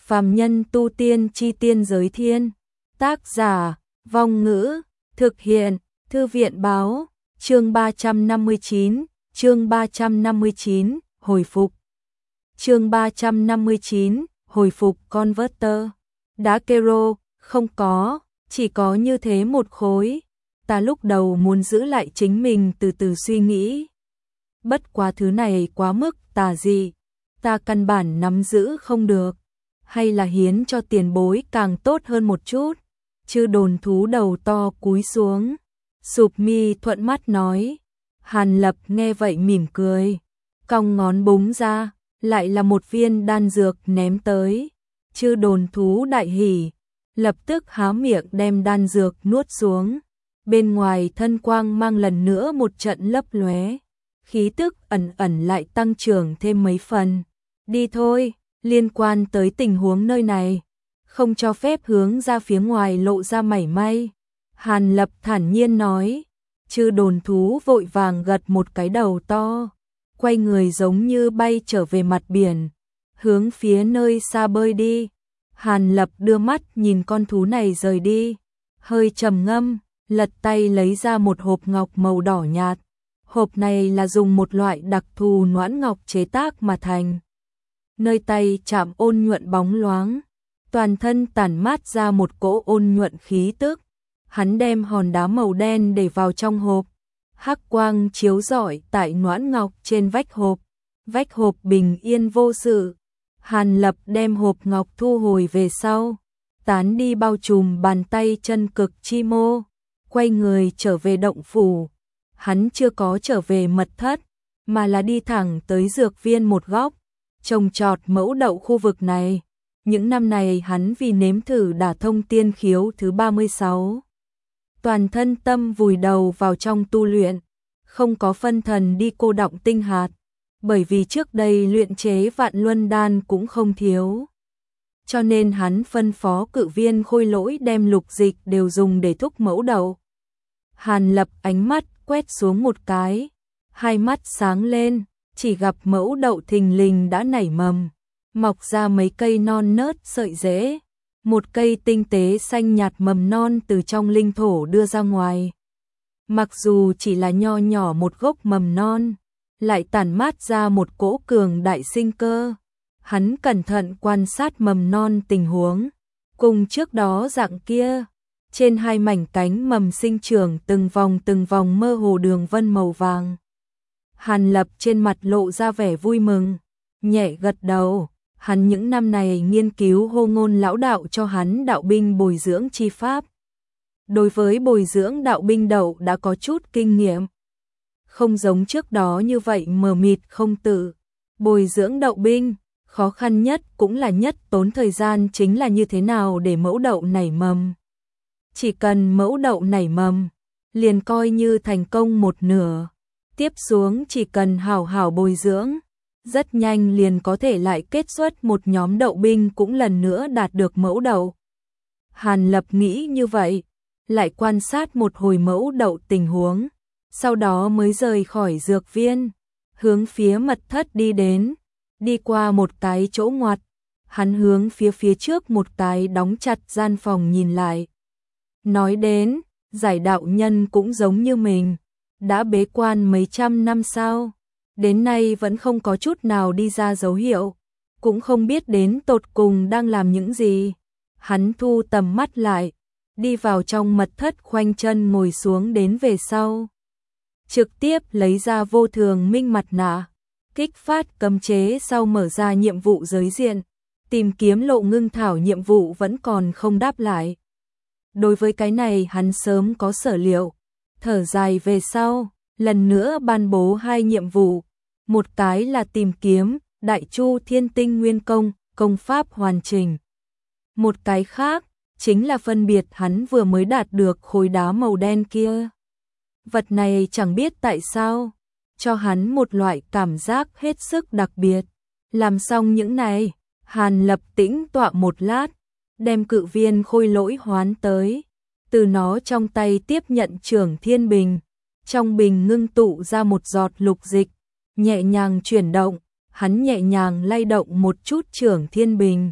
Phàm nhân tu tiên chi tiên giới thiên. Tác giả, Vong Ngữ, thực hiện, Thư viện báo, chương 359, hồi phục. Chương 359, hồi phục Converter. Đá Kero, không có, chỉ có như thế một khối. Ta lúc đầu muốn giữ lại chính mình từ từ suy nghĩ. Bất quá thứ này quá mức tà dị, ta căn bản nắm giữ không được. Hay là hiến cho tiền bối càng tốt hơn một chút. Chư đồn thú đầu to cúi xuống, sụp mi thuận mắt nói. Hàn Lập nghe vậy mỉm cười, cong ngón búng ra, lại là một viên đan dược ném tới. Chư đồn thú đại hỉ, lập tức há miệng đem đan dược nuốt xuống. Bên ngoài thân quang mang lần nữa một trận lấp lóe, khí tức ẩn ẩn lại tăng trưởng thêm mấy phần. Đi thôi, liên quan tới tình huống nơi này, không cho phép hướng ra phía ngoài lộ ra mảy may. Hàn Lập thản nhiên nói. Chư đồn thú vội vàng gật một cái đầu to, quay người giống như bay trở về mặt biển, hướng phía nơi xa bơi đi. Hàn Lập đưa mắt nhìn con thú này rời đi, hơi trầm ngâm, lật tay lấy ra một hộp ngọc màu đỏ nhạt. Hộp này là dùng một loại đặc thù noãn ngọc chế tác mà thành. Nơi tay chạm ôn nhuận bóng loáng, toàn thân tản mát ra một cỗ ôn nhuận khí tức. Hắn đem hòn đá màu đen để vào trong hộp, hắc quang chiếu rọi tại noãn ngọc trên vách hộp. Vách hộp bình yên vô sự. Hàn Lập đem hộp ngọc thu hồi về sau, tán đi bao trùm bàn tay chân cực chi mô, quay người trở về động phủ. Hắn chưa có trở về mật thất, mà là đi thẳng tới dược viên một góc, trồng trọt mẫu đậu khu vực này. Những năm này hắn vì nếm thử đả thông tiên khiếu thứ 36. Toàn thân tâm vùi đầu vào trong tu luyện, không có phân thần đi cô đọng tinh hạt, bởi vì trước đây luyện chế vạn luân đan cũng không thiếu. Cho nên hắn phân phó cự viên khôi lỗi đem lục dịch đều dùng để thúc mẫu đậu. Hàn Lập ánh mắt quét xuống một cái, hai mắt sáng lên, chỉ gặp mẫu đậu thình lình đã nảy mầm, mọc ra mấy cây non nớt sợi rễ. Một cây tinh tế xanh nhạt mầm non từ trong linh thổ đưa ra ngoài. Mặc dù chỉ là nho nhỏ một gốc mầm non, lại tản mát ra một cỗ cường đại sinh cơ. Hắn cẩn thận quan sát mầm non tình huống, cùng trước đó dạng kia. Trên hai mảnh cánh mầm sinh trưởng từng vòng mơ hồ đường vân màu vàng. Hàn Lập trên mặt lộ ra vẻ vui mừng, nhẹ gật đầu. Hắn những năm này nghiên cứu hô ngôn lão đạo cho hắn đạo binh bồi dưỡng chi pháp. Đối với bồi dưỡng đạo binh đậu đã có chút kinh nghiệm. Không giống trước đó như vậy mờ mịt không tự. Bồi dưỡng đậu binh, khó khăn nhất cũng là nhất tốn thời gian chính là như thế nào để mẫu đậu nảy mầm. Chỉ cần mẫu đậu nảy mầm, liền coi như thành công một nửa. Tiếp xuống chỉ cần hảo hảo bồi dưỡng, rất nhanh liền có thể lại kết xuất một nhóm đậu binh cũng lần nữa đạt được mẫu đậu. Hàn Lập nghĩ như vậy, lại quan sát một hồi mẫu đậu tình huống, sau đó mới rời khỏi dược viên, hướng phía mật thất đi đến. Đi qua một cái chỗ ngoặt, hắn hướng phía trước một cái đóng chặt gian phòng nhìn lại. Nói đến, giải đạo nhân cũng giống như mình, đã bế quan mấy trăm năm sao? Đến nay vẫn không có chút nào đi ra dấu hiệu, cũng không biết đến tột cùng đang làm những gì. Hắn thu tầm mắt lại, đi vào trong mật thất khoanh chân ngồi xuống đến về sau. Trực tiếp lấy ra vô thường minh mặt nạ, kích phát cấm chế sau mở ra nhiệm vụ giới diện, tìm kiếm lộ ngưng thảo nhiệm vụ vẫn còn không đáp lại. Đối với cái này hắn sớm có sở liệu, thở dài về sau, lần nữa ban bố hai nhiệm vụ. Một cái là tìm kiếm Đại Chu Thiên Tinh Nguyên Công, công pháp hoàn chỉnh. Một cái khác chính là phân biệt hắn vừa mới đạt được khối đá màu đen kia. Vật này chẳng biết tại sao, cho hắn một loại cảm giác hết sức đặc biệt. Làm xong những này, Hàn Lập tĩnh tọa một lát, đem cự viên khôi lỗi hoán tới. Từ nó trong tay tiếp nhận Trưởng Thiên Bình. Trong bình ngưng tụ ra một giọt lục dịch, nhẹ nhàng chuyển động, hắn nhẹ nhàng lay động một chút Trưởng Thiên Bình.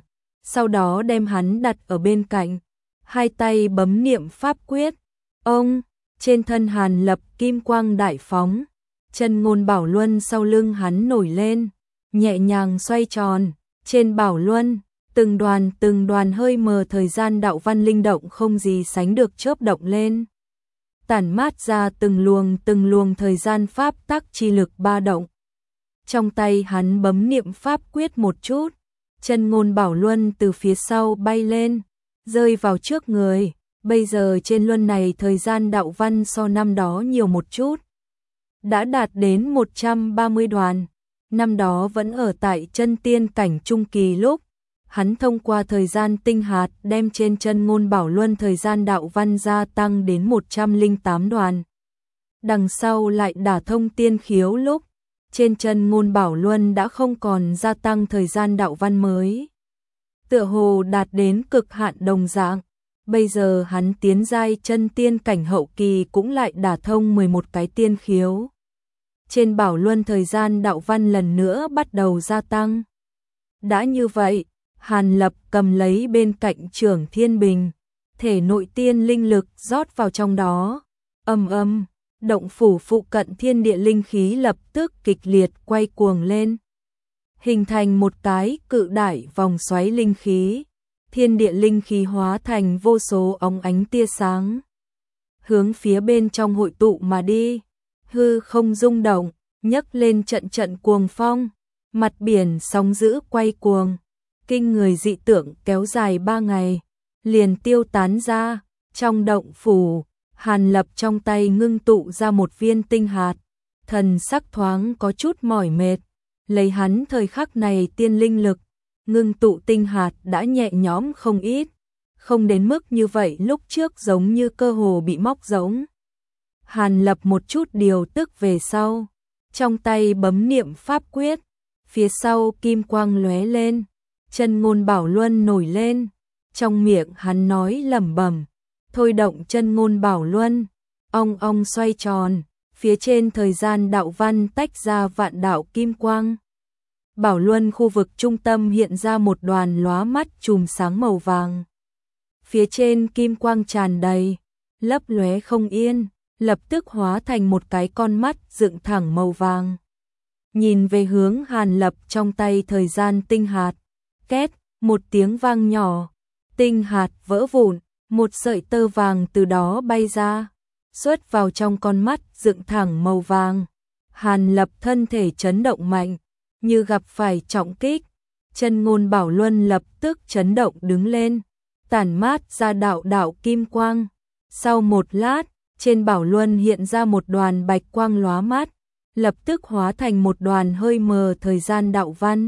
sau đó đem hắn đặt ở bên cạnh, hai tay bấm niệm pháp quyết. Ông, trên thân Hàn Lập kim quang đại phóng, chân ngôn bảo luân sau lưng hắn nổi lên, nhẹ nhàng xoay tròn, trên bảo luân, từng đoàn hơi mờ thời gian đạo văn linh động không gì sánh được chớp động lên, tản mát ra từng luồng thời gian pháp tắc chi lực ba động. Trong tay hắn bấm niệm pháp quyết một chút, chân ngôn bảo luân từ phía sau bay lên, rơi vào trước người. Bây giờ trên luân này thời gian đạo văn so năm đó nhiều một chút, đã đạt đến 130 đoàn. Năm đó vẫn ở tại chân tiên cảnh trung kỳ lúc, hắn thông qua thời gian tinh hạt đem trên chân ngôn bảo luân thời gian đạo văn gia tăng đến 108 đoàn. Đằng sau lại đả thông tiên khiếu lúc, trên chân ngôn bảo luân đã không còn gia tăng thời gian đạo văn mới. Tựa hồ đạt đến cực hạn đồng dạng. Bây giờ hắn tiến giai chân tiên cảnh hậu kỳ cũng lại đả thông 11 cái tiên khiếu. Trên bảo luân thời gian đạo văn lần nữa bắt đầu gia tăng. Đã như vậy, Hàn Lập cầm lấy bên cạnh Trưởng Thiên Bình, thể nội tiên linh lực rót vào trong đó. Động phủ phụ cận thiên địa linh khí lập tức kịch liệt quay cuồng lên, hình thành một cái cự đại vòng xoáy linh khí. Thiên địa linh khí hóa thành vô số óng ánh tia sáng, hướng phía bên trong hội tụ mà đi. Hư không rung động, nhấc lên trận cuồng phong, mặt biển sóng dữ quay cuồng, kinh người dị tượng kéo dài 3 ngày, liền tiêu tán ra. Trong động phủ, Hàn Lập trong tay ngưng tụ ra một viên tinh hạt, thần sắc thoáng có chút mỏi mệt, lấy hắn thời khắc này tiên linh lực, ngưng tụ tinh hạt đã nhẹ nhõm không ít, không đến mức như vậy lúc trước giống như cơ hồ bị móc giống. Hàn Lập một chút điều tức về sau, trong tay bấm niệm pháp quyết, phía sau kim quang lóe lên, chân ngôn bảo luân nổi lên, trong miệng hắn nói lẩm bẩm, thôi động chân ngôn bảo luân, ong ong xoay tròn, phía trên thời gian đạo văn tách ra vạn đạo kim quang. Bảo luân khu vực trung tâm hiện ra một đoàn lóa mắt chùm sáng màu vàng. Phía trên kim quang tràn đầy, lấp lóe không yên, lập tức hóa thành một cái con mắt dựng thẳng màu vàng. Nhìn về hướng Hàn Lập trong tay thời gian tinh hạt, két, một tiếng vang nhỏ, tinh hạt vỡ vụn, một sợi tơ vàng từ đó bay ra, xuất vào trong con mắt dựng thẳng màu vàng. Hàn Lập thân thể chấn động mạnh, như gặp phải trọng kích, chân ngôn bảo luân lập tức chấn động đứng lên, tản mát ra đạo đạo kim quang. Sau một lát, trên bảo luân hiện ra một đoàn bạch quang lóa mắt, lập tức hóa thành một đoàn hơi mờ thời gian đạo văn.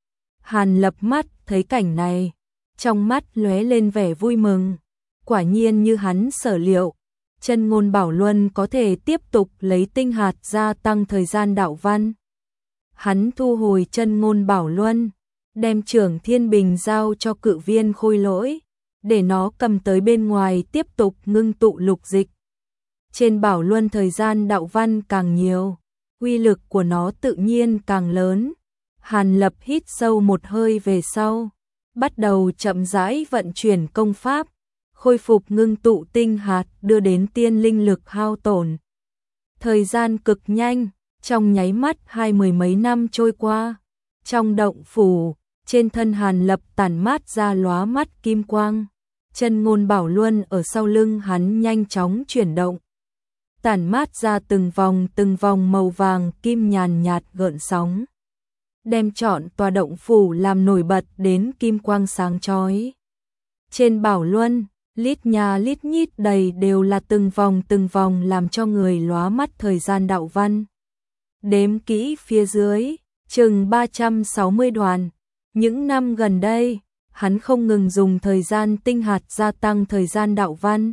Hàn Lập mắt thấy cảnh này, trong mắt lóe lên vẻ vui mừng, quả nhiên như hắn sở liệu, chân ngôn bảo luân có thể tiếp tục lấy tinh hạt gia tăng thời gian đạo văn. Hắn thu hồi chân ngôn bảo luân, đem Trưởng Thiên Bình giao cho Cự Viên Khôi Lỗi, để nó cầm tới bên ngoài tiếp tục ngưng tụ lục dịch. Trên bảo luân thời gian đạo văn càng nhiều, uy lực của nó tự nhiên càng lớn. Hàn Lập hít sâu một hơi về sau, bắt đầu chậm rãi vận chuyển công pháp, khôi phục ngưng tụ tinh hạt đưa đến tiên linh lực hao tổn. Thời gian cực nhanh, trong nháy mắt 20 mấy năm trôi qua, trong động phủ, trên thân Hàn Lập tản mát ra lóa mắt kim quang, chân ngôn bảo luân ở sau lưng hắn nhanh chóng chuyển động, tản mát ra từng vòng màu vàng kim nhàn nhạt gợn sóng, đem trọn tòa động phủ làm nổi bật đến kim quang sáng chói. Trên bảo luân, lít nhà lít nhít đầy đều là từng vòng làm cho người lóa mắt thời gian đạo văn. Đếm kỹ phía dưới, chừng 360 đoàn. Những năm gần đây, hắn không ngừng dùng thời gian tinh hạt gia tăng thời gian đạo văn.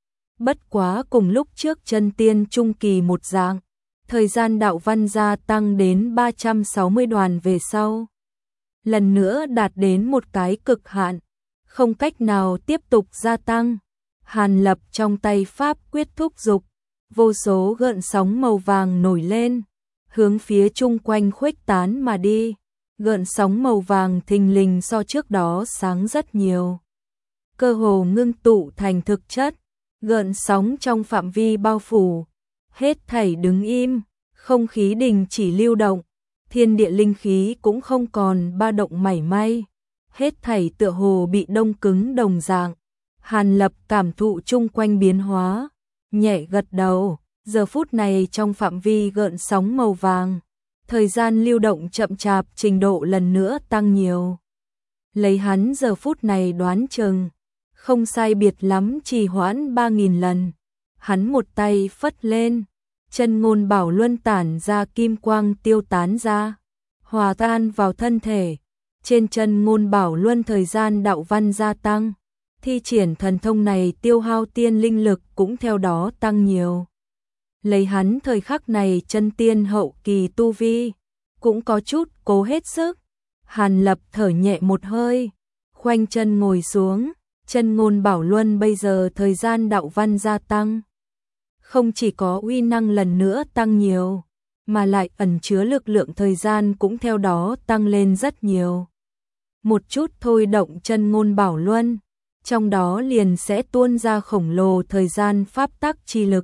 Bất quá cùng lúc trước chân tiên trung kỳ một dạng, thời gian đạo văn gia tăng đến 360 đoàn về sau. Lần nữa đạt đến một cái cực hạn, không cách nào tiếp tục gia tăng. Hàn Lập trong tay pháp quyết thúc dục, vô số gợn sóng màu vàng nổi lên, hướng phía chung quanh khuếch tán mà đi. gợn sóng màu vàng thình lình so trước đó sáng rất nhiều. Cơ hồ ngưng tụ thành thực chất, gợn sóng trong phạm vi bao phủ, hết thảy đứng im, không khí đình chỉ lưu động, thiên địa linh khí cũng không còn ba động mảy may, hết thảy tựa hồ bị đông cứng đồng dạng. Hàn Lập cảm thụ chung quanh biến hóa, nhẹ gật đầu, giờ phút này trong phạm vi gợn sóng màu vàng, thời gian lưu động chậm chạp trình độ lần nữa tăng nhiều. Lấy hắn giờ phút này đoán chừng, không sai biệt lắm trì hoãn 3.000 lần. Hắn một tay phất lên, chân ngôn bảo luân tản ra kim quang tiêu tán ra, hòa tan vào thân thể. Trên chân ngôn bảo luân thời gian đạo văn gia tăng, thi triển thần thông này tiêu hao tiên linh lực cũng theo đó tăng nhiều. Lấy hắn thời khắc này chân tiên hậu kỳ tu vi, cũng có chút cố hết sức. Hàn Lập thở nhẹ một hơi, khoanh chân ngồi xuống, chân ngôn bảo luân bây giờ thời gian đạo văn gia tăng. Không chỉ có uy năng lần nữa tăng nhiều, mà lại ẩn chứa lực lượng thời gian cũng theo đó tăng lên rất nhiều. Một chút thôi động chân ngôn bảo luân, trong đó liền sẽ tuôn ra khổng lồ thời gian pháp tắc chi lực.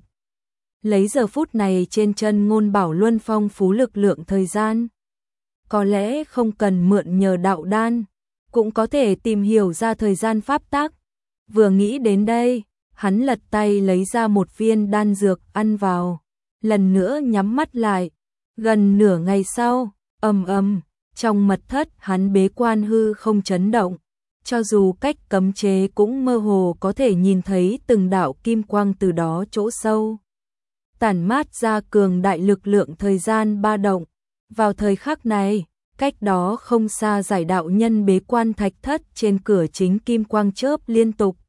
Lấy giờ phút này trên chân ngôn bảo luân phong phú lực lượng thời gian, có lẽ không cần mượn nhờ đạo đan, cũng có thể tìm hiểu ra thời gian pháp tắc. Vừa nghĩ đến đây, hắn lật tay lấy ra một viên đan dược ăn vào, lần nữa nhắm mắt lại. Gần nửa ngày sau, ầm ầm, trong mật thất hắn bế quan hư không chấn động, cho dù cách cấm chế cũng mơ hồ có thể nhìn thấy từng đạo kim quang từ đó chỗ sâu tản mát ra cường đại lực lượng thời gian ba động. Vào thời khắc này, cách đó không xa giải đạo nhân bế quan thạch thất trên cửa chính kim quang chớp liên tục.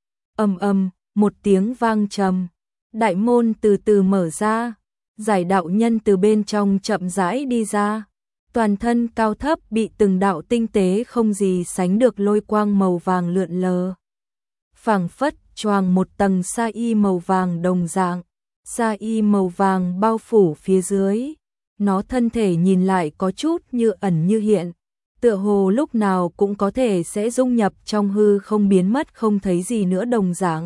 Ầm ầm, một tiếng vang trầm, đại môn từ từ mở ra, giải đạo nhân từ bên trong chậm rãi đi ra, toàn thân cao thấp bị từng đạo tinh tế không gì sánh được lôi quang màu vàng lượn lờ. Phảng phất choàng một tầng sa y màu vàng đồng dạng, sa y màu vàng bao phủ phía dưới. Nó thân thể nhìn lại có chút như ẩn như hiện, tựa hồ lúc nào cũng có thể sẽ dung nhập trong hư không biến mất không thấy gì nữa đồng dạng.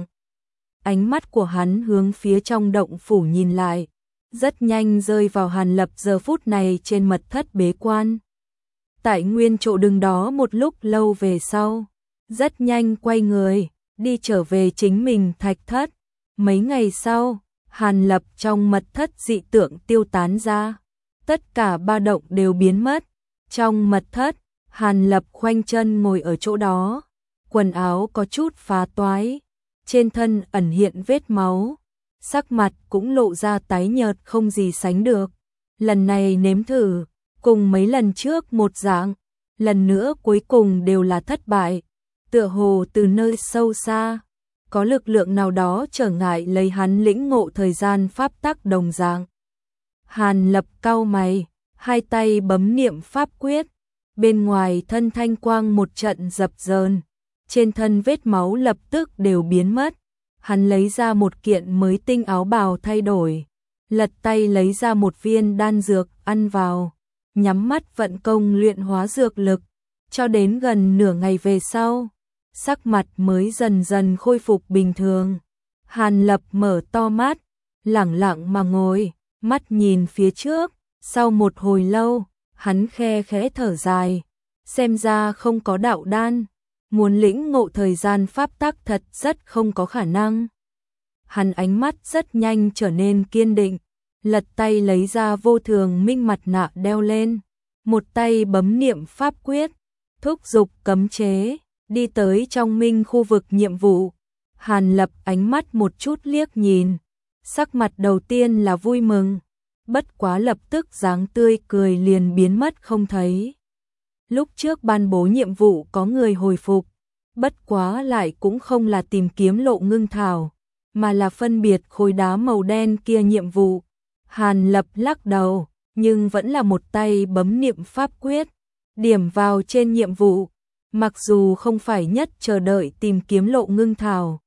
Ánh mắt của hắn hướng phía trong động phủ nhìn lại, rất nhanh rơi vào Hàn Lập giờ phút này trên mật thất bế quan. Tại nguyên chỗ đứng đó một lúc lâu về sau, rất nhanh quay người, đi trở về chính mình thạch thất. Mấy ngày sau, Hàn Lập trong mật thất dị tượng tiêu tán ra, tất cả ba động đều biến mất. Trong mật thất, Hàn Lập khoanh chân ngồi ở chỗ đó, quần áo có chút phá toái, trên thân ẩn hiện vết máu, sắc mặt cũng lộ ra tái nhợt không gì sánh được. Lần này nếm thử, cùng mấy lần trước một dạng, lần nữa cuối cùng đều là thất bại. Tựa hồ từ nơi sâu xa, có lực lượng nào đó trở ngại lấy hắn lĩnh ngộ thời gian pháp tắc đồng dạng. Hàn Lập cau mày, hai tay bấm niệm pháp quyết, bên ngoài thân thanh quang một trận dập dờn, trên thân vết máu lập tức đều biến mất. Hắn lấy ra một kiện mới tinh áo bào thay đổi, lật tay lấy ra một viên đan dược ăn vào, nhắm mắt vận công luyện hóa dược lực, cho đến gần nửa ngày về sau, sắc mặt mới dần dần khôi phục bình thường. Hàn Lập mở to mắt, lẳng lặng mà ngồi, mắt nhìn phía trước, sau một hồi lâu, hắn khe khẽ thở dài, xem ra không có đạo đan, muốn lĩnh ngộ thời gian pháp tắc thật rất không có khả năng. Hắn ánh mắt rất nhanh trở nên kiên định, lật tay lấy ra vô thường minh mặt nạ đeo lên, một tay bấm niệm pháp quyết, thúc giục cấm chế, đi tới trong minh khu vực nhiệm vụ. Hàn Lập ánh mắt một chút liếc nhìn, sắc mặt đầu tiên là vui mừng, bất quá lập tức dáng tươi cười liền biến mất không thấy. Lúc trước ban bố nhiệm vụ có người hồi phục, bất quá lại cũng không là tìm kiếm lộ ngưng thảo, mà là phân biệt khối đá màu đen kia nhiệm vụ. Hàn Lập lắc đầu, nhưng vẫn là một tay bấm niệm pháp quyết, điểm vào trên nhiệm vụ, mặc dù không phải nhất chờ đợi tìm kiếm lộ ngưng thảo.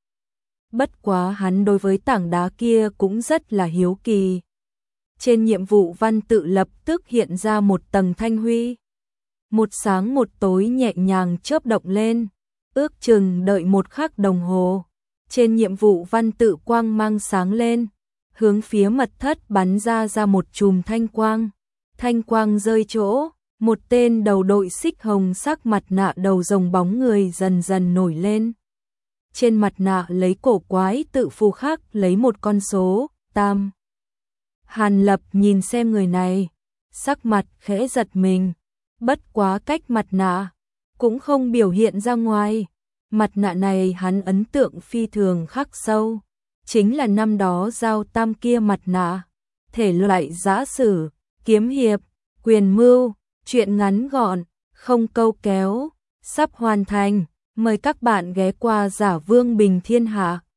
Bất quá hắn đối với tảng đá kia cũng rất là hiếu kỳ. Trên nhiệm vụ văn tự lập tức hiện ra một tầng thanh huy. một sáng một tối nhẹ nhàng chớp động lên, ước chừng đợi 1 khắc đồng hồ. Trên nhiệm vụ văn tự quang mang sáng lên, hướng phía mật thất bắn ra một chùm thanh quang rơi chỗ, một tên đầu đội xích hồng sắc mặt nạ đầu rồng bóng người dần dần nổi lên. Trên mặt nạ lấy cổ quái tự phù khắc lấy một con số, 8. Hàn Lập nhìn xem người này, sắc mặt khẽ giật mình, bất quá cách mặt nạ, cũng không biểu hiện ra ngoài. Mặt nạ này hắn ấn tượng phi thường khắc sâu, chính là năm đó Giao Tam kia mặt nạ. Thể loại giã sử, kiếm hiệp, quyền mưu, truyện ngắn gọn, không câu kéo, sắp hoàn thành. Mời các bạn ghé qua Giả Vương Bình Thiên Hạ.